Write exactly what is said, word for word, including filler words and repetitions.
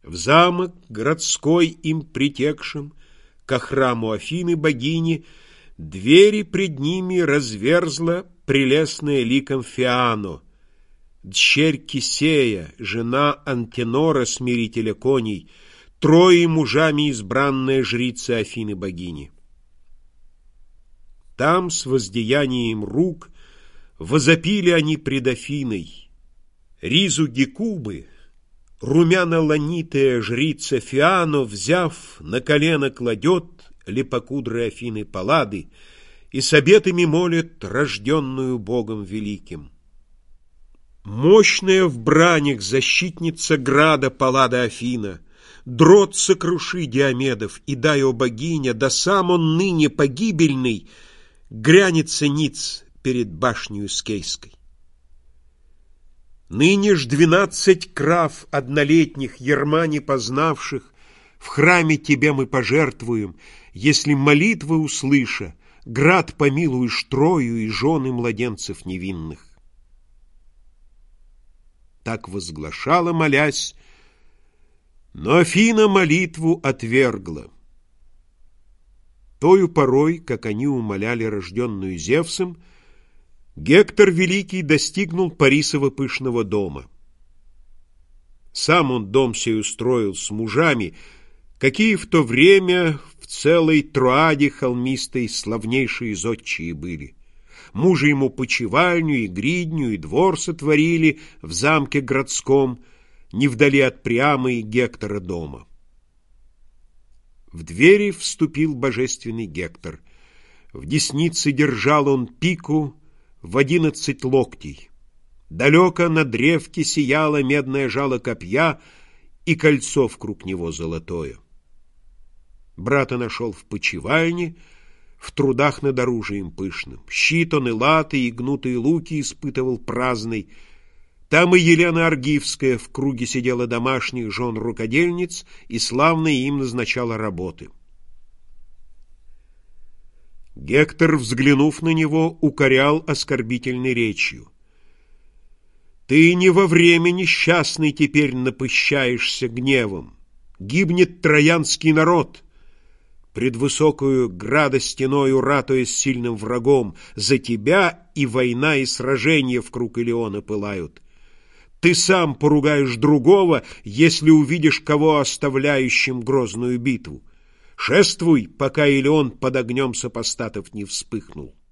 В замок городской им притекшим, ко храму Афины богини, двери пред ними разверзла прелестная ликом Фиано, дщерь Кисея, жена Антенора, смирителя коней, трое мужами избранная жрица Афины богини. Там с воздеянием рук возопили они пред Афиной. Ризу Гекубы, румяно-ланитая жрица Фиано, взяв, на колено кладет лепокудрой Афины Паллады и с обетами молит рожденную Богом великим. Мощная в бранях защитница града Паллада Афина, дрот сокруши Диомедов, и дай, о богиня, да сам он ныне погибельный грянется ниц перед башнею Скейской. Ныне ж двенадцать крав однолетних, ерма не познавших, в храме тебе мы пожертвуем, если молитвы услыша, град помилуешь Трою и жены младенцев невинных. Так возглашала, молясь, но Афина молитву отвергла. Тою порой, как они умоляли рожденную Зевсом, Гектор Великий достигнул Парисова пышного дома. Сам он дом сей устроил с мужами, какие в то время в целой Троаде холмистой славнейшие зодчие были. Мужи ему почивальню и гридню, и двор сотворили в замке городском, не вдали от Приамы и Гектора дома. В двери вступил божественный Гектор. В деснице держал он пику в одиннадцать локтей. Далеко на древке сияло медное жало копья и кольцо вкруг него золотое. Брата нашел в почивальне, в трудах над оружием пышным. Щит он и латы, и гнутые луки испытывал праздный. Там и Елена Аргивская в круге сидела домашних жен рукодельниц и славно им назначала работы. Гектор, взглянув на него, укорял оскорбительной речью. «Ты не во время несчастный теперь напыщаешься гневом. Гибнет троянский народ, пред высокою града стеною ратуя с сильным врагом. За тебя и война, и сражения в круг Илеона пылают. Ты сам поругаешь другого, если увидишь кого оставляющим грозную битву. Шествуй, пока Илеон под огнем супостатов не вспыхнул».